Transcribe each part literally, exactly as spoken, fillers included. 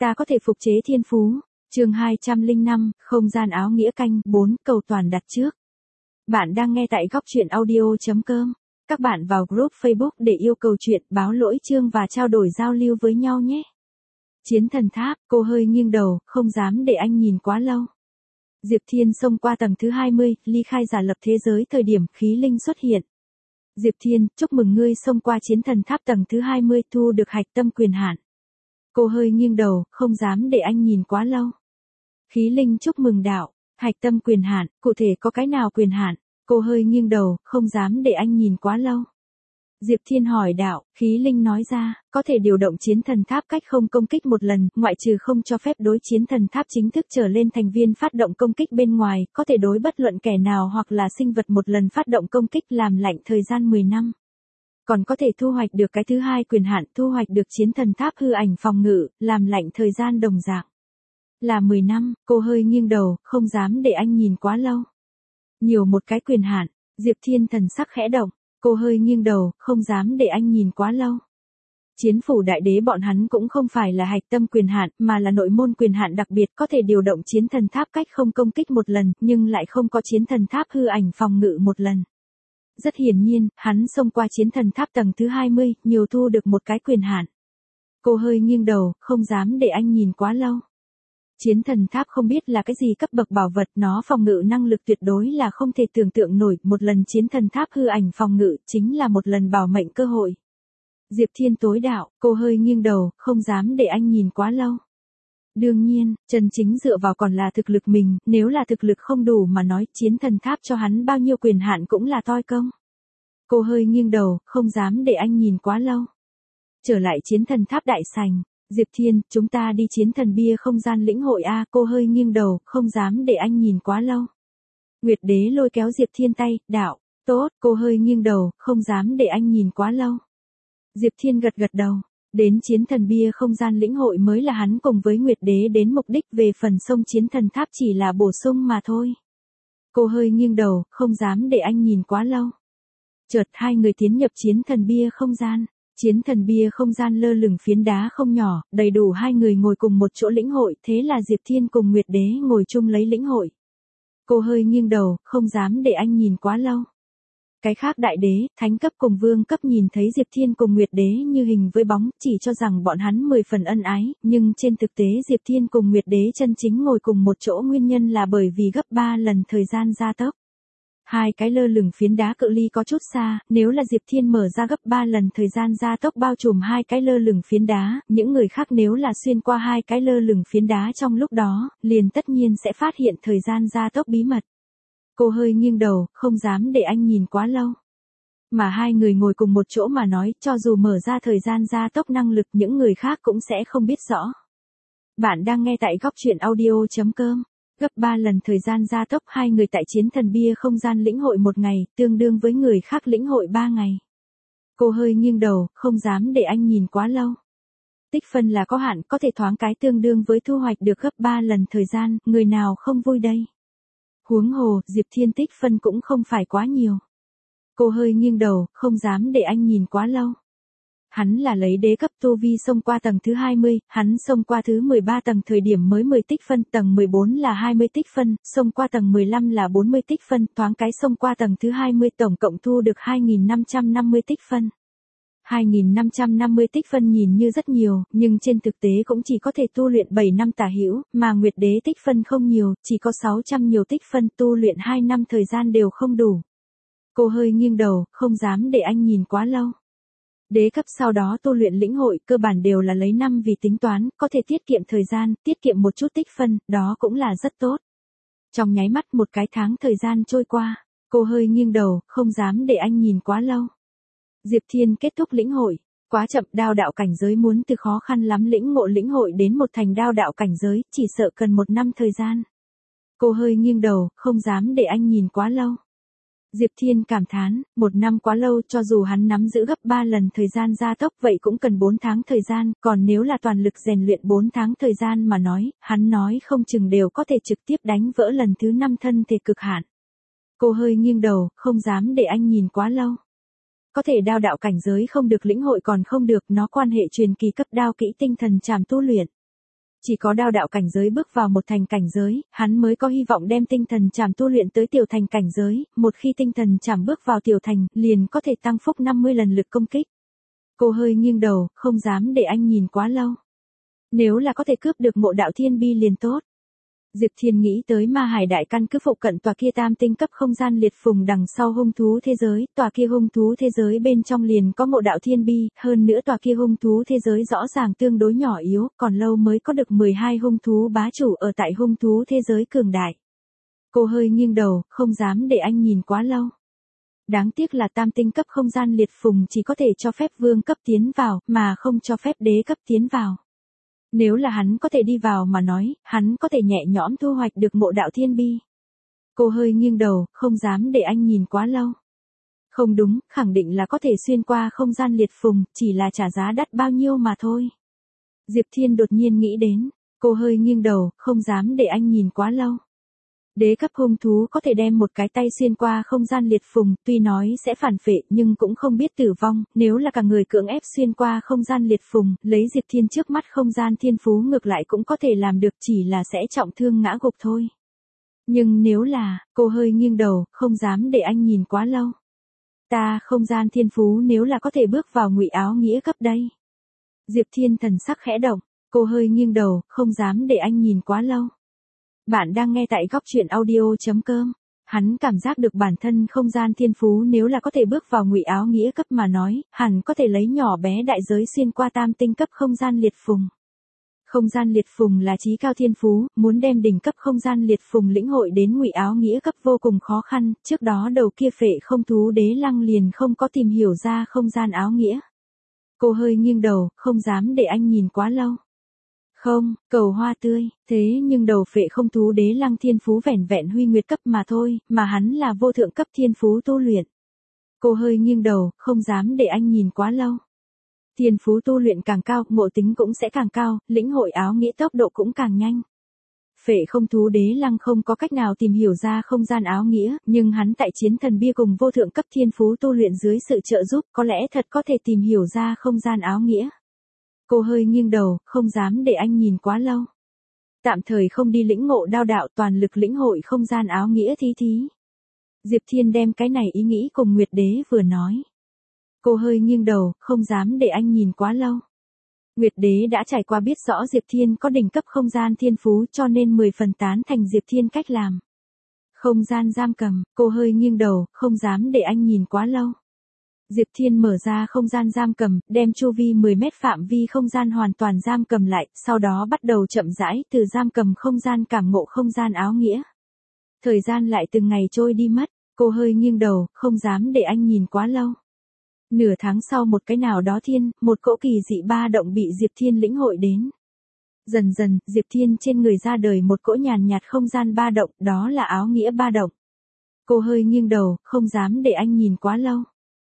Ta có thể phục chế thiên phú. Chương hai trăm lẻ năm, không gian áo nghĩa canh bốn, cầu toàn đặt trước. Bạn đang nghe tại góc truyện audio chấm com. Các bạn vào group Facebook để yêu cầu chuyện, báo lỗi chương và trao đổi giao lưu với nhau nhé. Chiến thần tháp, cô hơi nghiêng đầu, không dám để anh nhìn quá lâu. Diệp Thiên xông qua tầng thứ hai mươi, ly khai giả lập thế giới thời điểm khí linh xuất hiện. Diệp Thiên, chúc mừng ngươi xông qua chiến thần tháp tầng thứ hai mươi, thu được hạch tâm quyền hạn. Cô hơi nghiêng đầu, không dám để anh nhìn quá lâu. Khí linh chúc mừng đạo, hạch tâm quyền hạn, cụ thể có cái nào quyền hạn? Cô hơi nghiêng đầu, không dám để anh nhìn quá lâu. Diệp Thiên hỏi đạo, khí linh nói ra, có thể điều động chiến thần tháp cách không công kích một lần, ngoại trừ không cho phép đối chiến thần tháp chính thức trở lên thành viên phát động công kích bên ngoài, có thể đối bất luận kẻ nào hoặc là sinh vật một lần phát động công kích làm lạnh thời gian mười năm. Còn có thể thu hoạch được cái thứ hai quyền hạn, thu hoạch được chiến thần tháp hư ảnh phòng ngự, làm lạnh thời gian đồng dạng. Là mười năm, cô hơi nghiêng đầu, không dám để anh nhìn quá lâu. Nhiều một cái quyền hạn, Diệp Thiên thần sắc khẽ động, cô hơi nghiêng đầu, không dám để anh nhìn quá lâu. Chiến phủ đại đế bọn hắn cũng không phải là hạch tâm quyền hạn, mà là nội môn quyền hạn đặc biệt có thể điều động chiến thần tháp cách không công kích một lần, nhưng lại không có chiến thần tháp hư ảnh phòng ngự một lần. Rất hiển nhiên, hắn xông qua chiến thần tháp tầng thứ hai mươi, nhiều thu được một cái quyền hạn. Cô hơi nghiêng đầu, không dám để anh nhìn quá lâu. Chiến thần tháp không biết là cái gì cấp bậc bảo vật, nó phòng ngự năng lực tuyệt đối là không thể tưởng tượng nổi, một lần chiến thần tháp hư ảnh phòng ngự, chính là một lần bảo mệnh cơ hội. Diệp Thiên tối đạo, cô hơi nghiêng đầu, không dám để anh nhìn quá lâu. Đương nhiên, chân chính dựa vào còn là thực lực mình, nếu là thực lực không đủ mà nói, chiến thần tháp cho hắn bao nhiêu quyền hạn cũng là toi công. Cô hơi nghiêng đầu, không dám để anh nhìn quá lâu. Trở lại chiến thần tháp đại sảnh, Diệp Thiên, chúng ta đi chiến thần bia không gian lĩnh hội a. Cô hơi nghiêng đầu, không dám để anh nhìn quá lâu. Nguyệt đế lôi kéo Diệp Thiên tay, đạo, tốt, cô hơi nghiêng đầu, không dám để anh nhìn quá lâu. Diệp Thiên gật gật đầu. Đến chiến thần bia không gian lĩnh hội mới là hắn cùng với Nguyệt đế đến mục đích, về phần sông chiến thần tháp chỉ là bổ sung mà thôi. Cô hơi nghiêng đầu, không dám để anh nhìn quá lâu. Chợt hai người tiến nhập chiến thần bia không gian. Chiến thần bia không gian lơ lửng phiến đá không nhỏ, đầy đủ hai người ngồi cùng một chỗ lĩnh hội, thế là Diệp Thiên cùng Nguyệt đế ngồi chung lấy lĩnh hội. Cô hơi nghiêng đầu, không dám để anh nhìn quá lâu. Cái khác đại đế, thánh cấp cùng vương cấp nhìn thấy Diệp Thiên cùng Nguyệt đế như hình với bóng, chỉ cho rằng bọn hắn mười phần ân ái, nhưng trên thực tế Diệp Thiên cùng Nguyệt đế chân chính ngồi cùng một chỗ nguyên nhân là bởi vì gấp ba lần thời gian gia tốc. Hai cái lơ lửng phiến đá cự ly có chút xa, nếu là Diệp Thiên mở ra gấp ba lần thời gian gia tốc bao trùm hai cái lơ lửng phiến đá, những người khác nếu là xuyên qua hai cái lơ lửng phiến đá trong lúc đó, liền tất nhiên sẽ phát hiện thời gian gia tốc bí mật. Cô hơi nghiêng đầu, không dám để anh nhìn quá lâu. Mà hai người ngồi cùng một chỗ mà nói, cho dù mở ra thời gian gia tốc năng lực, những người khác cũng sẽ không biết rõ. Bạn đang nghe tại góc truyện audio chấm com. Gấp ba lần thời gian gia tốc, hai người tại chiến thần bia không gian lĩnh hội một ngày, tương đương với người khác lĩnh hội ba ngày. Cô hơi nghiêng đầu, không dám để anh nhìn quá lâu. Tích phân là có hạn, có thể thoáng cái tương đương với thu hoạch được gấp ba lần thời gian, người nào không vui đây. Huống hồ, Diệp Thiên tích phân cũng không phải quá nhiều. Cô hơi nghiêng đầu, không dám để anh nhìn quá lâu. Hắn là lấy đế cấp tu vi xông qua tầng thứ hai mươi, hắn xông qua thứ mười ba tầng thời điểm mới mười tích phân, tầng mười bốn là hai mươi tích phân, xông qua tầng mười lăm là bốn mươi tích phân, thoáng cái xông qua tầng thứ hai mươi tổng cộng thu được hai nghìn năm trăm năm mươi tích phân. hai nghìn năm trăm năm mươi tích phân nhìn như rất nhiều, nhưng trên thực tế cũng chỉ có thể tu luyện bảy năm tả hữu, mà Nguyệt đế tích phân không nhiều, chỉ có sáu trăm nhiều tích phân, tu luyện hai năm thời gian đều không đủ. Cô hơi nghiêng đầu, không dám để anh nhìn quá lâu. Đế cấp sau đó tu luyện lĩnh hội, cơ bản đều là lấy năm vì tính toán, có thể tiết kiệm thời gian, tiết kiệm một chút tích phân, đó cũng là rất tốt. Trong nháy mắt một cái tháng thời gian trôi qua, cô hơi nghiêng đầu, không dám để anh nhìn quá lâu. Diệp Thiên kết thúc lĩnh hội, quá chậm, đao đạo cảnh giới muốn từ khó khăn lắm lĩnh ngộ lĩnh hội đến một thành đao đạo cảnh giới, chỉ sợ cần một năm thời gian. Cô hơi nghiêng đầu, không dám để anh nhìn quá lâu. Diệp Thiên cảm thán, một năm quá lâu, cho dù hắn nắm giữ gấp ba lần thời gian gia tốc vậy cũng cần bốn tháng thời gian, còn nếu là toàn lực rèn luyện bốn tháng thời gian mà nói, hắn nói không chừng đều có thể trực tiếp đánh vỡ lần thứ năm thân thể cực hạn. Cô hơi nghiêng đầu, không dám để anh nhìn quá lâu. Có thể đao đạo cảnh giới không được lĩnh hội còn không được, nó quan hệ truyền kỳ cấp đao kỹ tinh thần trảm tu luyện. Chỉ có đao đạo cảnh giới bước vào một thành cảnh giới, hắn mới có hy vọng đem tinh thần trảm tu luyện tới tiểu thành cảnh giới, một khi tinh thần trảm bước vào tiểu thành, liền có thể tăng phúc năm mươi lần lực công kích. Cô hơi nghiêng đầu, không dám để anh nhìn quá lâu. Nếu là có thể cướp được Mộ Đạo Thiên Bi liền tốt. Diệp Thiên nghĩ tới Ma Hải đại căn cứ phụ cận tòa kia tam tinh cấp không gian liệt phùng đằng sau hung thú thế giới, tòa kia hung thú thế giới bên trong liền có Mộ Đạo Thiên Bi, hơn nữa tòa kia hung thú thế giới rõ ràng tương đối nhỏ yếu, còn lâu mới có được mười hai hung thú bá chủ ở tại hung thú thế giới cường đại. Cô hơi nghiêng đầu, không dám để anh nhìn quá lâu. Đáng tiếc là tam tinh cấp không gian liệt phùng chỉ có thể cho phép vương cấp tiến vào, mà không cho phép đế cấp tiến vào. Nếu là hắn có thể đi vào mà nói, hắn có thể nhẹ nhõm thu hoạch được Mộ Đạo Thiên Bi. Cô hơi nghiêng đầu, không dám để anh nhìn quá lâu. Không đúng, khẳng định là có thể xuyên qua không gian liệt phùng, chỉ là trả giá đắt bao nhiêu mà thôi. Diệp Thiên đột nhiên nghĩ đến, cô hơi nghiêng đầu, không dám để anh nhìn quá lâu. Đế cấp hung thú có thể đem một cái tay xuyên qua không gian liệt phùng, tuy nói sẽ phản phệ nhưng cũng không biết tử vong, nếu là cả người cưỡng ép xuyên qua không gian liệt phùng, lấy Diệp Thiên trước mắt không gian thiên phú ngược lại cũng có thể làm được, chỉ là sẽ trọng thương ngã gục thôi. Nhưng nếu là, cô hơi nghiêng đầu, không dám để anh nhìn quá lâu. Ta không gian thiên phú nếu là có thể bước vào Ngụy Áo Nghĩa cấp đây. Diệp Thiên thần sắc khẽ động, cô hơi nghiêng đầu, không dám để anh nhìn quá lâu. Bạn đang nghe tại góc truyện audio.com. Hắn cảm giác được bản thân không gian thiên phú nếu là có thể bước vào Ngụy Áo Nghĩa cấp mà nói, hẳn có thể lấy nhỏ bé đại giới xuyên qua tam tinh cấp không gian liệt phùng. Không gian liệt phùng là chí cao thiên phú, muốn đem đỉnh cấp không gian liệt phùng lĩnh hội đến Ngụy Áo Nghĩa cấp vô cùng khó khăn, trước đó đầu kia phệ không thú đế lăng liền không có tìm hiểu ra không gian áo nghĩa. Cô hơi nghiêng đầu, không dám để anh nhìn quá lâu. Không, cầu hoa tươi, thế nhưng đầu phệ không thú đế lăng thiên phú vẻn vẹn huy nguyệt cấp mà thôi, mà hắn là vô thượng cấp thiên phú tu luyện. Cô hơi nghiêng đầu, không dám để anh nhìn quá lâu. Thiên phú tu luyện càng cao, ngộ tính cũng sẽ càng cao, lĩnh hội áo nghĩa tốc độ cũng càng nhanh. Phệ không thú đế lăng không có cách nào tìm hiểu ra không gian áo nghĩa, nhưng hắn tại chiến thần bia cùng vô thượng cấp thiên phú tu luyện dưới sự trợ giúp có lẽ thật có thể tìm hiểu ra không gian áo nghĩa. Cô hơi nghiêng đầu, không dám để anh nhìn quá lâu. Tạm thời không đi lĩnh ngộ đao đạo, toàn lực lĩnh hội không gian áo nghĩa thí thí. Diệp Thiên đem cái này ý nghĩ cùng Nguyệt Đế vừa nói. Cô hơi nghiêng đầu, không dám để anh nhìn quá lâu. Nguyệt Đế đã trải qua biết rõ Diệp Thiên có đỉnh cấp không gian thiên phú cho nên mười phần tán thành Diệp Thiên cách làm. Không gian giam cầm, cô hơi nghiêng đầu, không dám để anh nhìn quá lâu. Diệp Thiên mở ra không gian giam cầm, đem chu vi mười mét phạm vi không gian hoàn toàn giam cầm lại, sau đó bắt đầu chậm rãi từ giam cầm không gian cảm ngộ không gian áo nghĩa. Thời gian lại từng ngày trôi đi mất, cô hơi nghiêng đầu, không dám để anh nhìn quá lâu. Nửa tháng sau một cái nào đó thiên, một cỗ kỳ dị ba động bị Diệp Thiên lĩnh hội đến. Dần dần, Diệp Thiên trên người ra đời một cỗ nhàn nhạt không gian ba động, đó là áo nghĩa ba động. Cô hơi nghiêng đầu, không dám để anh nhìn quá lâu.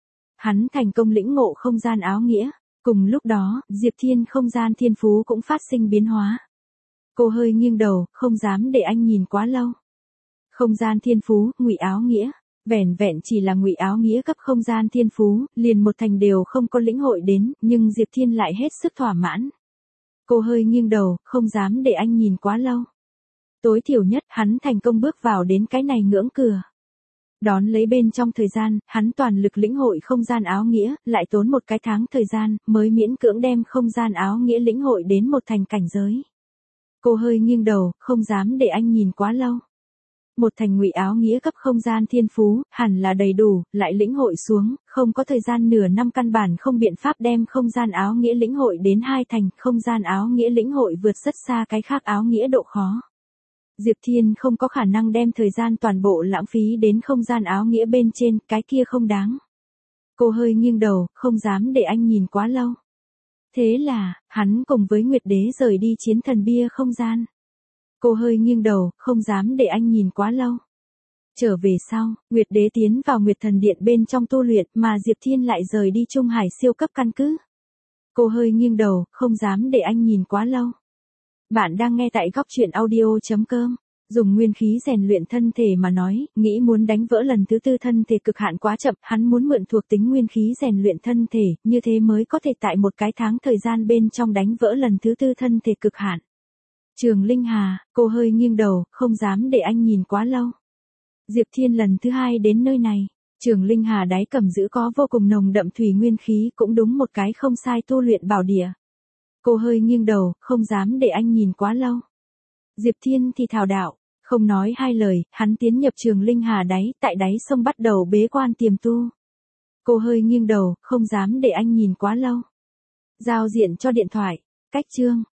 Hắn thành công lĩnh ngộ không gian áo nghĩa. Cùng lúc đó, Diệp Thiên không gian thiên phú cũng phát sinh biến hóa. Cô hơi nghiêng đầu, không dám để anh nhìn quá lâu. Không gian thiên phú, Ngụy Áo Nghĩa. Vẻn vẹn chỉ là Ngụy Áo Nghĩa cấp không gian thiên phú, liền một thành đều không có lĩnh hội đến, nhưng Diệp Thiên lại hết sức thỏa mãn. Cô hơi nghiêng đầu, không dám để anh nhìn quá lâu. Tối thiểu nhất, hắn thành công bước vào đến cái này ngưỡng cửa. Đón lấy bên trong thời gian, hắn toàn lực lĩnh hội không gian áo nghĩa, lại tốn một cái tháng thời gian, mới miễn cưỡng đem không gian áo nghĩa lĩnh hội đến một thành cảnh giới. Cô hơi nghiêng đầu, không dám để anh nhìn quá lâu. Một thành Ngụy Áo Nghĩa cấp không gian thiên phú, hẳn là đầy đủ, lại lĩnh hội xuống, không có thời gian nửa năm căn bản không biện pháp đem không gian áo nghĩa lĩnh hội đến hai thành, không gian áo nghĩa lĩnh hội vượt rất xa cái khác áo nghĩa độ khó. Diệp Thiên không có khả năng đem thời gian toàn bộ lãng phí đến không gian áo nghĩa bên trên, cái kia không đáng. Cô hơi nghiêng đầu, không dám để anh nhìn quá lâu. Thế là, hắn cùng với Nguyệt Đế rời đi chiến thần bia không gian. Cô hơi nghiêng đầu, không dám để anh nhìn quá lâu. Trở về sau, Nguyệt Đế tiến vào Nguyệt Thần Điện bên trong tu luyện mà Diệp Thiên lại rời đi Trung Hải siêu cấp căn cứ. Cô hơi nghiêng đầu, không dám để anh nhìn quá lâu. Bạn đang nghe tại góc truyện audio.com. Dùng nguyên khí rèn luyện thân thể mà nói, nghĩ muốn đánh vỡ lần thứ tư thân thể cực hạn quá chậm, hắn muốn mượn thuộc tính nguyên khí rèn luyện thân thể, như thế mới có thể tại một cái tháng thời gian bên trong đánh vỡ lần thứ tư thân thể cực hạn. Trường Linh Hà, cô hơi nghiêng đầu, không dám để anh nhìn quá lâu. Diệp Thiên lần thứ hai đến nơi này. Trường Linh Hà đáy cầm giữ có vô cùng nồng đậm thủy nguyên khí, cũng đúng một cái không sai tu luyện bảo địa. Cô hơi nghiêng đầu, không dám để anh nhìn quá lâu. Diệp Thiên thì thào đạo, không nói hai lời, hắn tiến nhập Trường Linh Hà đáy, tại đáy sông bắt đầu bế quan tiềm tu. Cô hơi nghiêng đầu, không dám để anh nhìn quá lâu. Giao diện cho điện thoại, cách chương.